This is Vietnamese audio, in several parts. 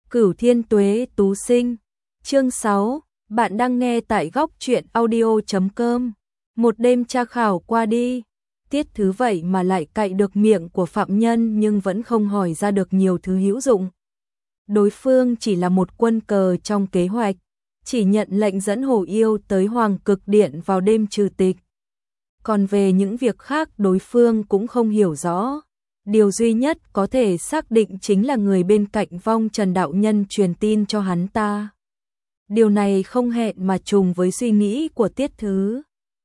Cửu Thiên Tuế Tú Sinh. Chương 6, bạn đang nghe tại góc truyện audio.com. Một đêm tra khảo qua đi, Tiết Thứ vậy mà lại cạy được miệng của phạm nhân nhưng vẫn không hỏi ra được nhiều thứ hữu dụng. Đối phương chỉ là một quân cờ trong kế hoạch, chỉ nhận lệnh dẫn Hồ Yêu tới Hoàng Cực Điện vào đêm trừ tịch. Còn về những việc khác đối phương cũng không hiểu rõ. Điều duy nhất có thể xác định chính là người bên cạnh Vong Trần đạo nhân truyền tin cho hắn ta. Điều này không hẹn mà trùng với suy nghĩ của Tiết Thứ.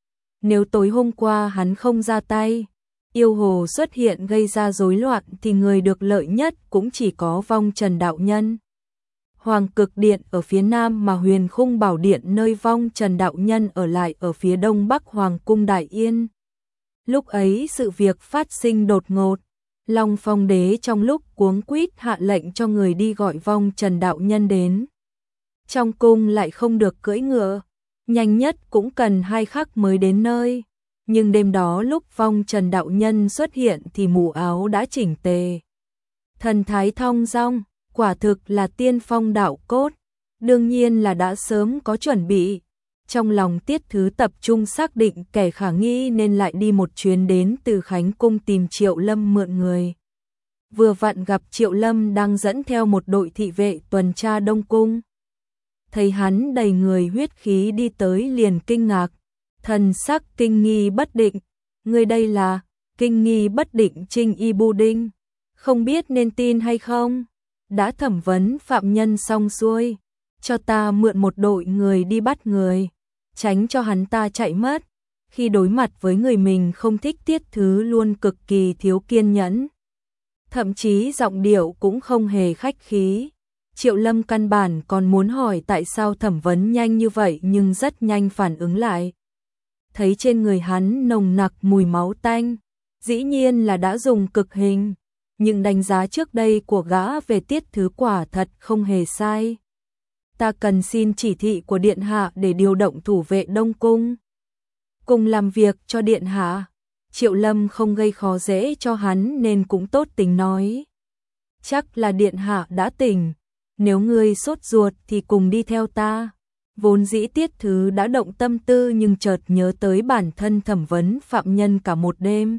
Nếu tối hôm qua hắn không ra tay, yêu hồ xuất hiện gây ra rối loạn thì người được lợi nhất cũng chỉ có Vong Trần đạo nhân. Hoàng Cực Điện ở phía nam mà Huyền Khung Bảo Điện nơi Vong Trần đạo nhân ở lại ở phía đông bắc Hoàng cung Đại Yên. Lúc ấy sự việc phát sinh đột ngột, Long Phong Đế trong lúc cuống quýt hạ lệnh cho người đi gọi Vong Trần đạo nhân đến. Trong cung lại không được cưỡi ngựa, nhanh nhất cũng cần 2 khắc mới đến nơi. Nhưng đêm đó lúc Vong Trần đạo nhân xuất hiện thì mũ áo đã chỉnh tề. Thần thái thong dong, quả thực là tiên phong đạo cốt, đương nhiên là đã sớm có chuẩn bị. Trong lòng Tiết Thứ tập trung xác định kẻ khả nghi nên lại đi một chuyến đến Từ Khánh cung tìm Triệu Lâm mượn người. Vừa vặn gặp Triệu Lâm đang dẫn theo một đội thị vệ tuần tra Đông cung. Thấy hắn đầy người huyết khí đi tới liền kinh ngạc, thần sắc kinh nghi bất định. Người đây là kinh nghi bất định Trinh Y Bu Đinh, không biết nên tin hay không. Đã thẩm vấn phạm nhân xong xuôi, cho ta mượn một đội người đi bắt người, tránh cho hắn ta chạy mất. Khi đối mặt với người mình không thích, Tiết Thứ luôn cực kỳ thiếu kiên nhẫn, thậm chí giọng điệu cũng không hề khách khí. Triệu Lâm căn bản còn muốn hỏi tại sao thẩm vấn nhanh như vậy nhưng rất nhanh phản ứng lại. Thấy trên người hắn nồng nặc mùi máu tanh, dĩ nhiên là đã dùng cực hình, nhưng đánh giá trước đây của gã về Tiết Thứ quả thật không hề sai. Ta cần xin chỉ thị của Điện Hạ để điều động thủ vệ Đông cung, cùng làm việc cho Điện Hạ. Triệu Lâm không gây khó dễ cho hắn nên cũng tốt tính nói. Chắc là Điện Hạ đã tỉnh, nếu ngươi sốt ruột thì cùng đi theo ta. Vốn dĩ Tiết Thứ đã động tâm tư nhưng chợt nhớ tới bản thân thẩm vấn phạm nhân cả một đêm.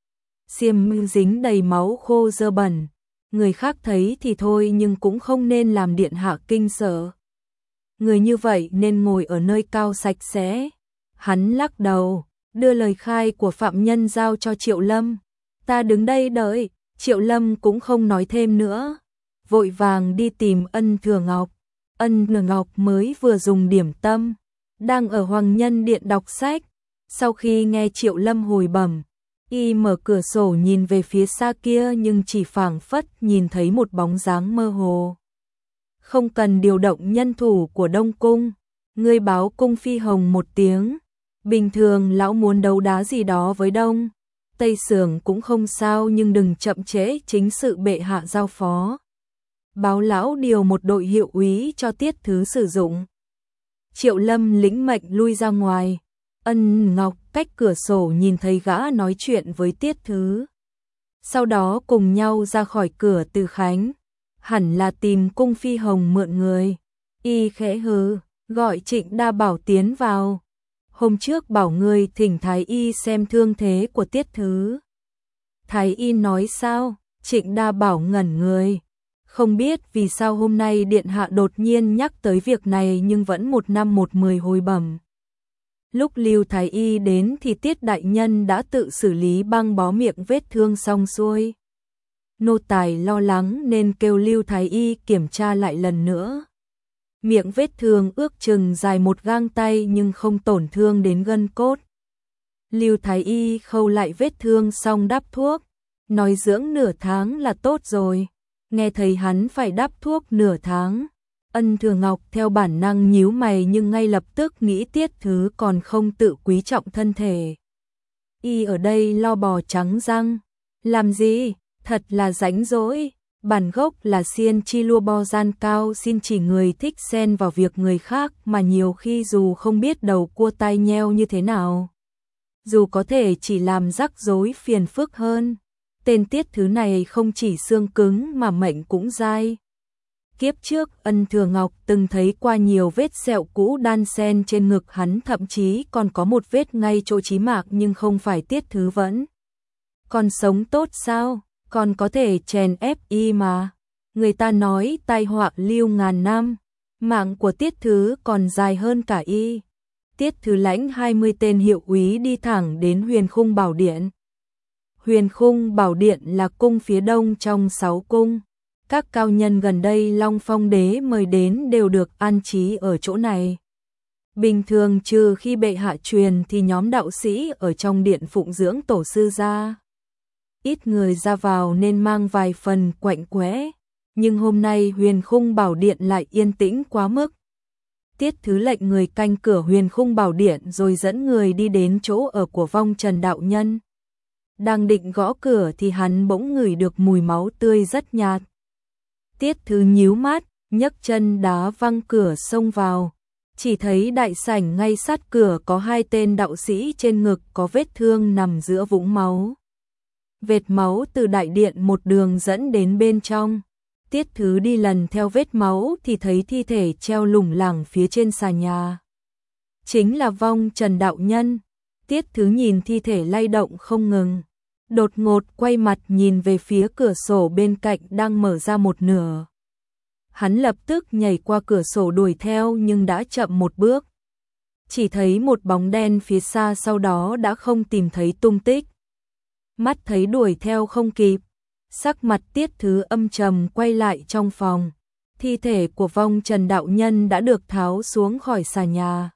Xiêm dính đầy máu khô dơ bẩn, người khác thấy thì thôi nhưng cũng không nên làm Điện Hạ kinh sợ. Người như vậy nên ngồi ở nơi cao sạch sẽ. Hắn lắc đầu, đưa lời khai của phạm nhân giao cho Triệu Lâm. Ta đứng đây đợi. Triệu Lâm cũng không nói thêm nữa, vội vàng đi tìm Ân Thừa Ngọc. Ân Thừa Ngọc mới vừa dùng điểm tâm, đang ở Hoàng Nhân Điện đọc sách. Sau khi nghe Triệu Lâm hồi bẩm, y mở cửa sổ nhìn về phía xa kia nhưng chỉ phảng phất nhìn thấy một bóng dáng mơ hồ. Không cần điều động nhân thủ của Đông cung, ngươi báo cung Phi Hồng một tiếng. Bình thường lão muốn đấu đá gì đó với Đông Tây Sưởng cũng không sao nhưng đừng chậm trễ chính sự bệ hạ giao phó. Báo lão điều một đội hiệu úy cho Tiết Thứ sử dụng. Triệu Lâm lĩnh mệnh lui ra ngoài. Ân Ngọc cách cửa sổ nhìn thấy gã nói chuyện với Tiết Thứ. Sau đó cùng nhau ra khỏi cửa Từ Khánh, hẳn là tìm cung Phi Hồng mượn người. Y khẽ hừ, gọi Trịnh Đa Bảo tiến vào. Hôm trước bảo ngươi thỉnh Thái Y xem thương thế của Tiết Thứ. Thái Y nói sao? Trịnh Đa Bảo ngẩn người. Không biết vì sao hôm nay Điện Hạ đột nhiên nhắc tới việc này nhưng vẫn 1 năm 1 10 hồi bẩm. Lúc Lưu Thái Y đến thì Tiết đại nhân đã tự xử lý băng bó miệng vết thương xong xuôi. Nô tài lo lắng nên kêu Lưu Thái Y kiểm tra lại lần nữa. Miệng vết thương ước chừng dài 1 gang tay nhưng không tổn thương đến gân cốt. Lưu Thái Y khâu lại vết thương xong đắp thuốc, nói dưỡng nửa tháng là tốt rồi. Nghe thấy hắn phải đắp thuốc nửa tháng, Ân Thừa Ngọc theo bản năng nhíu mày nhưng ngay lập tức nghĩ Tiết Thứ còn không tự quý trọng thân thể. Y ở đây lo bò trắng răng, làm gì, thật là rảnh rỗi. Bản gốc là xiên chi lua bo gian cao xin chỉ người thích xen vào việc người khác mà nhiều khi dù không biết đầu cua tai nheo như thế nào, dù có thể chỉ làm rắc rối phiền phức hơn. Tên Tiết Thứ này không chỉ xương cứng mà mệnh cũng dai. Kiếp trước Ân Thừa Ngọc từng thấy qua nhiều vết sẹo cũ đan xen trên ngực hắn, thậm chí còn có một vết ngay chỗ chí mạng, nhưng không phải Tiết Thứ vẫn còn sống tốt sao, còn có thể chèn ép y mà. Người ta nói tai họa lưu ngàn năm, mạng của Tiết Thứ còn dài hơn cả y. Tiết Thứ lãnh 20 tên hiệu úy đi thẳng đến Huyền Khung Bảo Điện. Huyền Khung Bảo Điện là cung phía đông trong 6 cung. Các cao nhân gần đây Long Phong Đế mời đến đều được an trí ở chỗ này. Bình thường trừ khi bệ hạ truyền thì nhóm đạo sĩ ở trong điện phụng dưỡng tổ sư ra. Ít người ra vào nên mang vài phần quạnh quẽ, nhưng hôm nay Huyền Khung Bảo Điện lại yên tĩnh quá mức. Tiết Thứ lệnh người canh cửa Huyền Khung Bảo Điện rồi dẫn người đi đến chỗ ở của Vong Trần đạo nhân. Đang định gõ cửa thì hắn bỗng ngửi được mùi máu tươi rất nhạt. Tiết Thứ nhíu mắt, nhấc chân đá văng cửa xông vào. Chỉ thấy đại sảnh ngay sát cửa có 2 tên đạo sĩ trên ngực có vết thương nằm giữa vũng máu. Vệt máu từ đại điện một đường dẫn đến bên trong. Tiết Thứ đi lần theo vết máu thì thấy thi thể treo lủng lẳng phía trên xà nhà. Chính là Vong Trần đạo nhân. Tiết Thứ nhìn thi thể lay động không ngừng. Đột ngột quay mặt nhìn về phía cửa sổ bên cạnh đang mở ra một nửa. Hắn lập tức nhảy qua cửa sổ đuổi theo nhưng đã chậm một bước. Chỉ thấy một bóng đen phía xa, sau đó đã không tìm thấy tung tích. Mắt thấy đuổi theo không kịp, sắc mặt Tiết Thứ âm trầm quay lại trong phòng. Thi thể của Vong Trần đạo nhân đã được tháo xuống khỏi xà nhà.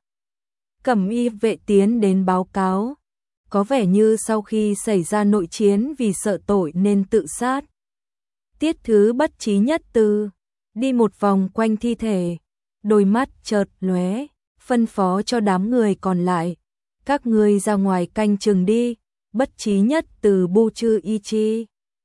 Cẩm y vệ tiến đến báo cáo. Có vẻ như sau khi xảy ra nội chiến vì sợ tội nên tự sát. Tiết Thứ bất trí nhất từ, đi một vòng quanh thi thể, đôi mắt chợt lóe, phân phó cho đám người còn lại. Các ngươi ra ngoài canh chừng đi, bất trí nhất từ bu chư y chi.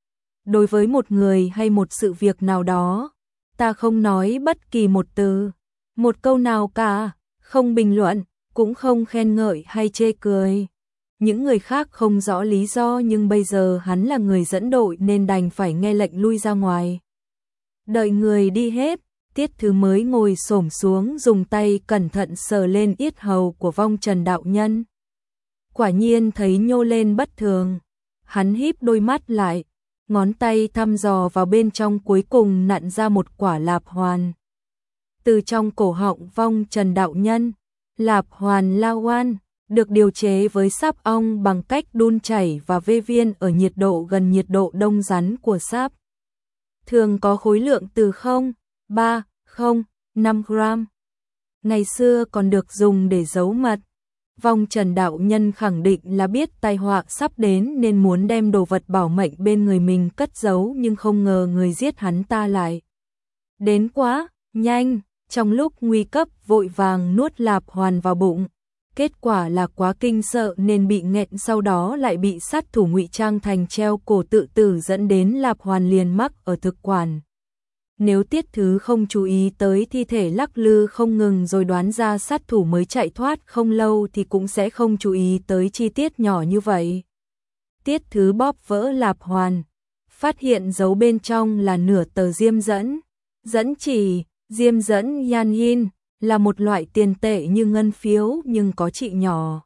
Đối với một người hay một sự việc nào đó, ta không nói bất kỳ một từ, một câu nào cả, không bình luận, cũng không khen ngợi hay chê cười. Những người khác không rõ lý do nhưng bây giờ hắn là người dẫn đội nên đành phải nghe lệnh lui ra ngoài. Đợi người đi hết, Tiết Thứ mới ngồi xổm xuống dùng tay cẩn thận sờ lên yết hầu của Vong Trần đạo nhân. Quả nhiên thấy nhô lên bất thường. Hắn híp đôi mắt lại, ngón tay thăm dò vào bên trong, cuối cùng nặn ra một quả lạp hoàn. Từ trong cổ họng Vong Trần đạo nhân, lạp hoàn la oan được điều chế với sáp ong bằng cách đun chảy và vê viên ở nhiệt độ gần nhiệt độ đông rắn của sáp. Thường có khối lượng từ 0,3, 0,5 gram. Ngày xưa còn được dùng để giấu mật. Vong Trần đạo nhân khẳng định là biết tai họa sắp đến nên muốn đem đồ vật bảo mệnh bên người mình cất giấu, nhưng không ngờ người giết hắn ta lại đến quá nhanh. Trong lúc nguy cấp vội vàng nuốt lạp hoàn vào bụng. Kết quả là quá kinh sợ nên bị nghẹn, sau đó lại bị sát thủ ngụy trang thành treo cổ tự tử, dẫn đến lạp hoàn liền mắc ở thực quản. Nếu Tiết Thứ không chú ý tới thi thể lắc lư không ngừng rồi đoán ra sát thủ mới chạy thoát không lâu thì cũng sẽ không chú ý tới chi tiết nhỏ như vậy. Tiết Thứ bóp vỡ lạp hoàn, phát hiện giấu bên trong là nửa tờ diêm dẫn. Dẫn chỉ, diêm dẫn yan yin là một loại tiền tệ như ngân phiếu nhưng có trị nhỏ.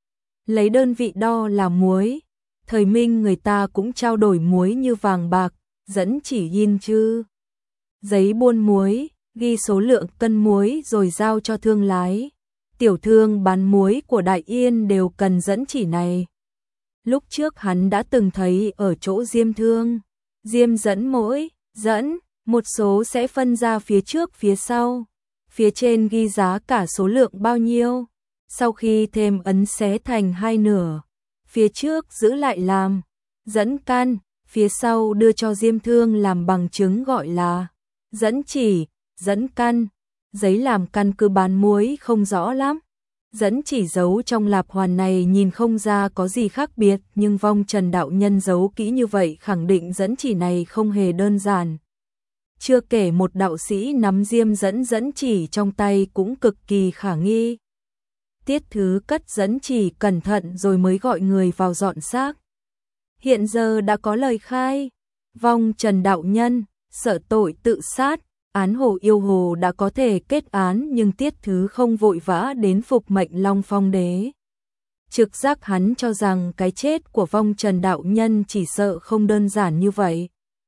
Lấy đơn vị đo là muối. Thời Minh người ta cũng trao đổi muối như vàng bạc, dẫn chỉ yin chứ. Giấy buôn muối, ghi số lượng cân muối rồi giao cho thương lái. Tiểu thương bán muối của Đại Yên đều cần dẫn chỉ này. Lúc trước hắn đã từng thấy ở chỗ diêm thương, diêm dẫn mỗi dẫn, một số sẽ phân ra phía trước phía sau. Phía trên ghi giá cả số lượng bao nhiêu, sau khi thêm ấn xé thành 2 nửa. Phía trước giữ lại làm dẫn can, phía sau đưa cho diêm thương làm bằng chứng gọi là dẫn chỉ, dẫn căn. Giấy làm căn cứ bán muối không rõ lắm. Dẫn chỉ giấu trong lạp hoàn này nhìn không ra có gì khác biệt, nhưng Vong Trần đạo nhân giấu kỹ như vậy khẳng định dẫn chỉ này không hề đơn giản. Chưa kể một đạo sĩ nắm diêm dẫn chỉ trong tay cũng cực kỳ khả nghi. Tiết Thứ cất dẫn chỉ cẩn thận rồi mới gọi người vào dọn xác. Hiện giờ đã có lời khai. Vong Trần đạo nhân sợ tội tự sát, Án Hồ Yêu Hồ đã có thể kết án nhưng Tiết Thứ không vội vã đến phục mệnh Long Phong Đế. Trực giác hắn cho rằng cái chết của Vong Trần đạo nhân chỉ sợ không đơn giản như vậy.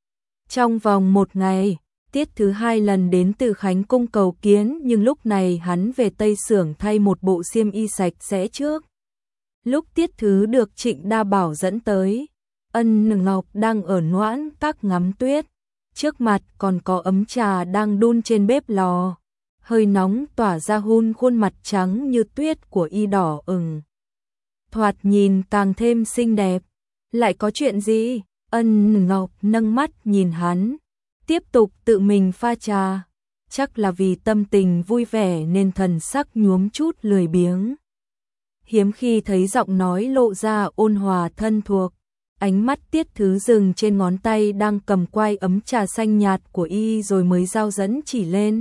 Trong vòng một ngày, Tiết Thứ 2 lần đến Từ Khánh cung cầu kiến, nhưng lúc này hắn về Tây Xưởng thay một bộ xiêm y sạch sẽ trước. Lúc Tiết Thứ được Trịnh Đa Bảo dẫn tới, Ân Ngọc đang ở Noãn Các ngắm tuyết, trước mặt còn có ấm trà đang đun trên bếp lò, hơi nóng tỏa ra khuôn mặt trắng như tuyết của y đỏ ửng. Thoạt nhìn càng thêm xinh đẹp. Lại có chuyện gì? Ân Ngọc nâng mắt nhìn hắn, tiếp tục tự mình pha trà. Chắc là vì tâm tình vui vẻ nên thần sắc nhuốm chút lười biếng. Hiếm khi thấy giọng nói lộ ra ôn hòa thân thuộc. Ánh mắt Tiết Thứ dừng trên ngón tay đang cầm quai ấm trà xanh nhạt của y rồi mới giao dẫn chỉ lên.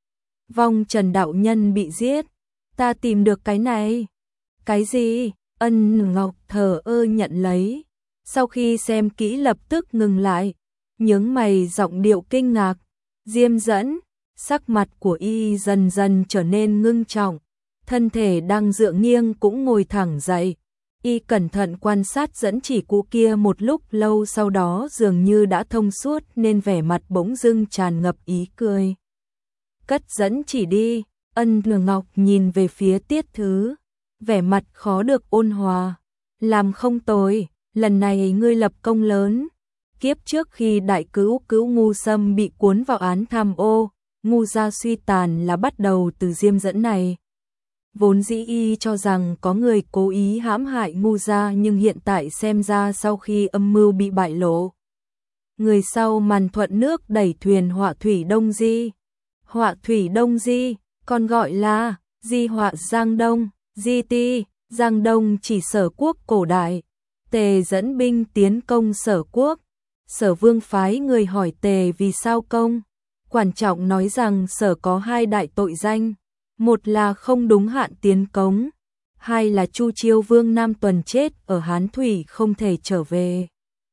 Vong Trần đạo nhân bị giết. Ta tìm được cái này. Cái gì? Ân Ngọc thờ ơ nhận lấy. Sau khi xem kỹ lập tức ngừng lại, nhướng mày giọng điệu kinh ngạc. Diêm Dẫn. Sắc mặt của y dần dần trở nên ngưng trọng, thân thể đang dựa nghiêng cũng ngồi thẳng dậy. Y cẩn thận quan sát dẫn chỉ cũ kia một lúc lâu, sau đó dường như đã thông suốt nên vẻ mặt bỗng dưng tràn ngập ý cười. Cất dẫn chỉ đi. Ân Ngọc nhìn về phía Tiết Thứ, vẻ mặt khó được ôn hòa. Làm không tồi, lần này ngươi lập công lớn. Kiếp trước khi đại cữu Ngu Sâm bị cuốn vào án tham ô, Ngu gia suy tàn là bắt đầu từ Diêm Dẫn này. Vốn dĩ y cho rằng có người cố ý hãm hại Ngu gia, nhưng hiện tại xem ra sau khi âm mưu bị bại lộ, người sau màn thuận nước đẩy thuyền Họa Thủy Đông Di. Họa Thủy Đông Di, còn gọi là Di Họa Giang Đông, Di Ti, Giang Đông chỉ Sở quốc cổ đại. Tề dẫn binh tiến công Sở quốc. Sở Vương phái người hỏi Tề vì sao công. Quan trọng nói rằng Sở có hai đại tội danh. Một là không đúng hạn tiến cống, hai là Chu Chiêu Vương Nam Tuần chết ở Hán Thủy không thể trở về.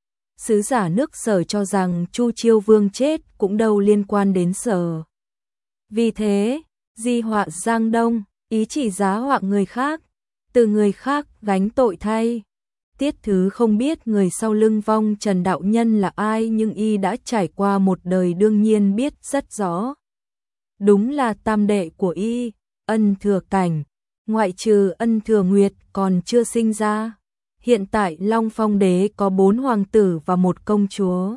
Sứ giả nước Sở cho rằng Chu Chiêu Vương chết cũng đâu liên quan đến Sở. Vì thế, Di Họa Giang Đông, ý chỉ giá họa người khác, từ người khác gánh tội thay. Tiết Thứ không biết người sau lưng Vong Trần đạo nhân là ai, nhưng y đã trải qua một đời đương nhiên biết rất rõ. Đúng là tam đệ của y, Ân Thừa Cảnh, ngoại trừ Ân Thừa Nguyệt còn chưa sinh ra. Hiện tại Long Phong Đế có 4 hoàng tử và 1 công chúa.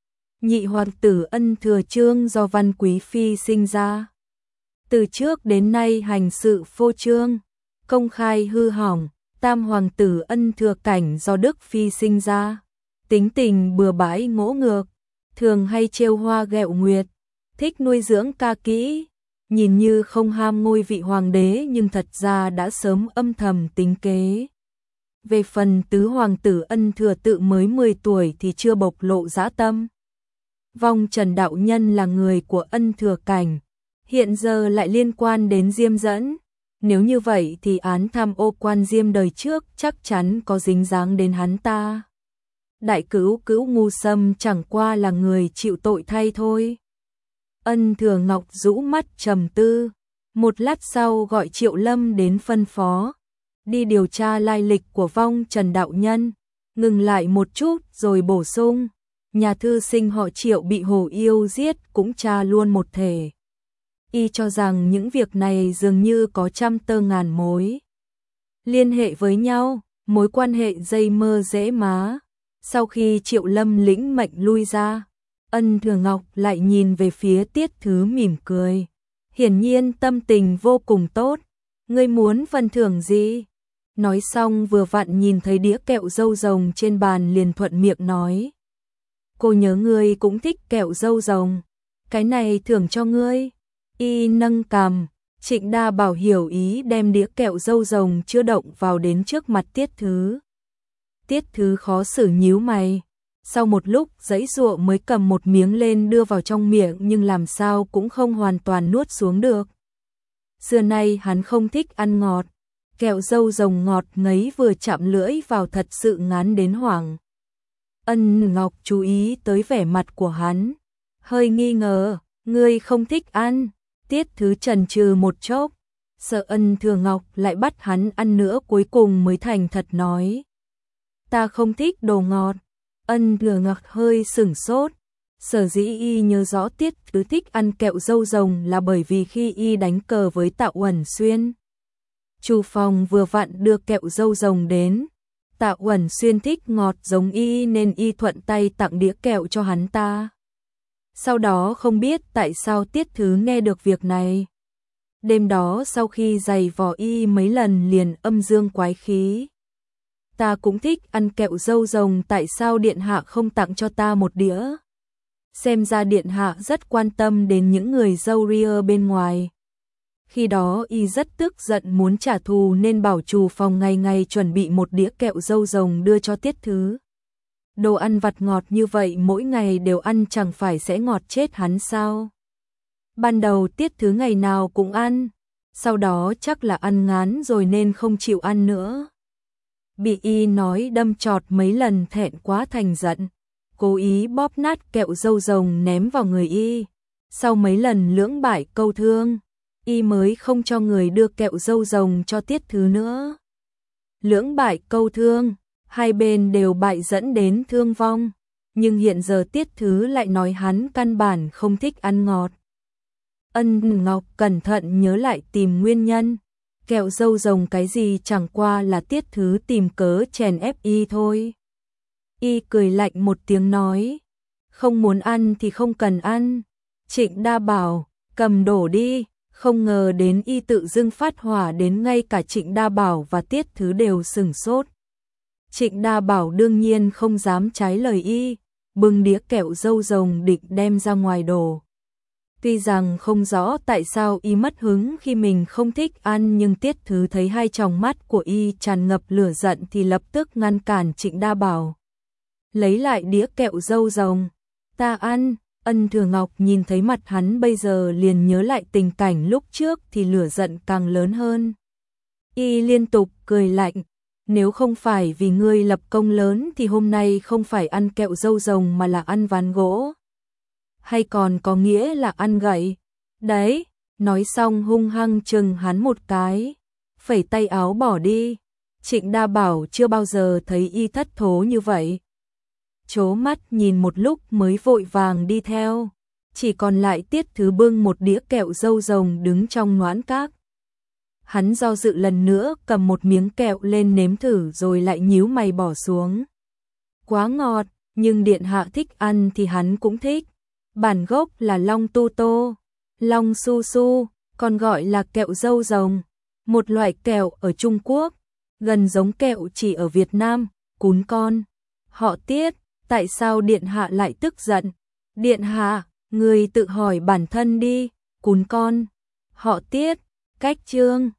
Nhị hoàng tử Ân Thừa Trương do Văn Quý Phi sinh ra. Từ trước đến nay hành sự phô trương, công khai hư hỏng. Tam hoàng tử Ân Thừa Cảnh do Đức Phi sinh ra. Tính tình bừa bãi ngỗ ngược, thường hay trêu hoa ghẹo nguyệt, thích nuôi dưỡng ca kỹ. Nhìn như không ham ngôi vị hoàng đế nhưng thật ra đã sớm âm thầm tính kế. Về phần tứ hoàng tử Ân Thừa Tự mới 10 tuổi thì chưa bộc lộ dã tâm. Vong Trần đạo nhân là người của Ân Thừa Cảnh, hiện giờ lại liên quan đến Diêm Dẫn. Nếu như vậy thì án tham ô quan Diêm đời trước chắc chắn có dính dáng đến hắn ta. Đại cữu Ngu Sâm chẳng qua là người chịu tội thay thôi. Ân Thừa Ngọc rũ mắt trầm tư, một lát sau gọi Triệu Lâm đến phân phó, đi điều tra lai lịch của Vong Trần đạo nhân, ngừng lại một chút rồi bổ sung, nhà thư sinh họ Triệu bị Hồ Yêu giết cũng tra luôn một thể. Y cho rằng những việc này dường như có trăm tơ ngàn mối liên hệ với nhau, mối quan hệ dây mơ dễ má. Sau khi Triệu Lâm lĩnh mệnh lui ra, Ân Thừa Ngọc lại nhìn về phía Tiết Thứ mỉm cười, hiển nhiên tâm tình vô cùng tốt. Ngươi muốn phần thưởng gì? Nói xong vừa vặn nhìn thấy đĩa kẹo dâu rồng trên bàn liền thuận miệng nói, cô nhớ ngươi cũng thích kẹo dâu rồng, cái này thưởng cho ngươi. Y nâng cằm, Trịnh Đa Bảo hiểu ý đem đĩa kẹo dâu rồng chưa động vào đến trước mặt Tiết Thứ. Tiết Thứ khó xử nhíu mày, sau một lúc giãy giụa mới cầm một miếng lên đưa vào trong miệng nhưng làm sao cũng không hoàn toàn nuốt xuống được. Xưa nay hắn không thích ăn ngọt, kẹo dâu rồng ngọt ngấy vừa chạm lưỡi vào thật sự ngán đến hoảng. Ân Ngọc chú ý tới vẻ mặt của hắn, hơi nghi ngờ. Ngươi không thích ăn. Tiết Thứ chần chừ một chốc, sợ Ân Thừa Ngọc lại bắt hắn ăn nữa, cuối cùng mới thành thật nói. Ta không thích đồ ngọt. Ân Thừa Ngọc hơi sửng sốt. Sở dĩ y nhớ rõ Tiết Thứ thích ăn kẹo dâu rồng là bởi vì khi y đánh cờ với Tạ Uẩn Xuyên, Chu Phong vừa vặn đưa kẹo dâu rồng đến. Tạ Uẩn Xuyên thích ngọt giống y nên y thuận tay tặng đĩa kẹo cho hắn ta. Sau đó không biết tại sao Tiết Thứ nghe được việc này. Đêm đó sau khi giày vò y mấy lần liền âm dương quái khí. Ta cũng thích ăn kẹo dâu rồng, tại sao điện hạ không tặng cho ta một đĩa? Xem ra điện hạ rất quan tâm đến những người râu ria bên ngoài. Khi đó y rất tức giận muốn trả thù nên bảo Chu Phong ngày ngày chuẩn bị một đĩa kẹo dâu rồng đưa cho Tiết Thứ. Đồ ăn vặt ngọt như vậy mỗi ngày đều ăn chẳng phải sẽ ngọt chết hắn sao? Ban đầu Tiết Thứ ngày nào cũng ăn, sau đó chắc là ăn ngán rồi nên không chịu ăn nữa. Bị y nói đâm chọt mấy lần thẹn quá thành giận, cố ý bóp nát kẹo dâu rồng ném vào người y. Sau mấy lần lưỡng bại câu thương, y mới không cho người đưa kẹo dâu rồng cho Tiết Thứ nữa. Lưỡng bại câu thương, hai bên đều bại dẫn đến thương vong, nhưng hiện giờ Tiết Thứ lại nói hắn căn bản không thích ăn ngọt. Ân Ngọc cẩn thận nhớ lại tìm nguyên nhân, kẹo dâu rồng cái gì chẳng qua là Tiết Thứ tìm cớ chèn ép y thôi. Y cười lạnh một tiếng nói, không muốn ăn thì không cần ăn. Trịnh Đa Bảo, cầm đổ đi. Không ngờ đến y tự dưng phát hỏa đến ngay cả Trịnh Đa Bảo và Tiết Thứ đều sửng sốt. Trịnh Đa Bảo đương nhiên không dám trái lời y, bưng đĩa kẹo dâu rồng định đem ra ngoài đổ. Tuy rằng không rõ tại sao y mất hứng khi mình không thích ăn, nhưng Tiết Thứ thấy hai tròng mắt của y tràn ngập lửa giận thì lập tức ngăn cản Trịnh Đa Bảo. Lấy lại đĩa kẹo dâu rồng, ta ăn. Ân Thừa Ngọc nhìn thấy mặt hắn bây giờ liền nhớ lại tình cảnh lúc trước thì lửa giận càng lớn hơn. Y liên tục cười lạnh, nếu không phải vì ngươi lập công lớn thì hôm nay không phải ăn kẹo dâu rồng mà là ăn ván gỗ. Hay còn có nghĩa là ăn gậy. Đấy, nói xong hung hăng chừng hắn một cái, phẩy tay áo bỏ đi. Trịnh Đa Bảo chưa bao giờ thấy y thất thố như vậy. Chố mắt nhìn một lúc mới vội vàng đi theo, chỉ còn lại Tiết Thứ bưng một đĩa kẹo dâu rồng đứng trong Noãn Các. Hắn do dự lần nữa cầm một miếng kẹo lên nếm thử rồi lại nhíu mày bỏ xuống. Quá ngọt, nhưng điện hạ thích ăn thì hắn cũng thích. Bản gốc là Long Tu Tô, Long Su Su, còn gọi là kẹo dâu rồng, một loại kẹo ở Trung Quốc, gần giống kẹo chỉ ở Việt Nam. Cún con, họ Tiết. Tại sao điện hạ lại tức giận? Điện hạ, người tự hỏi bản thân đi. Cún con, họ Tiết, cách chương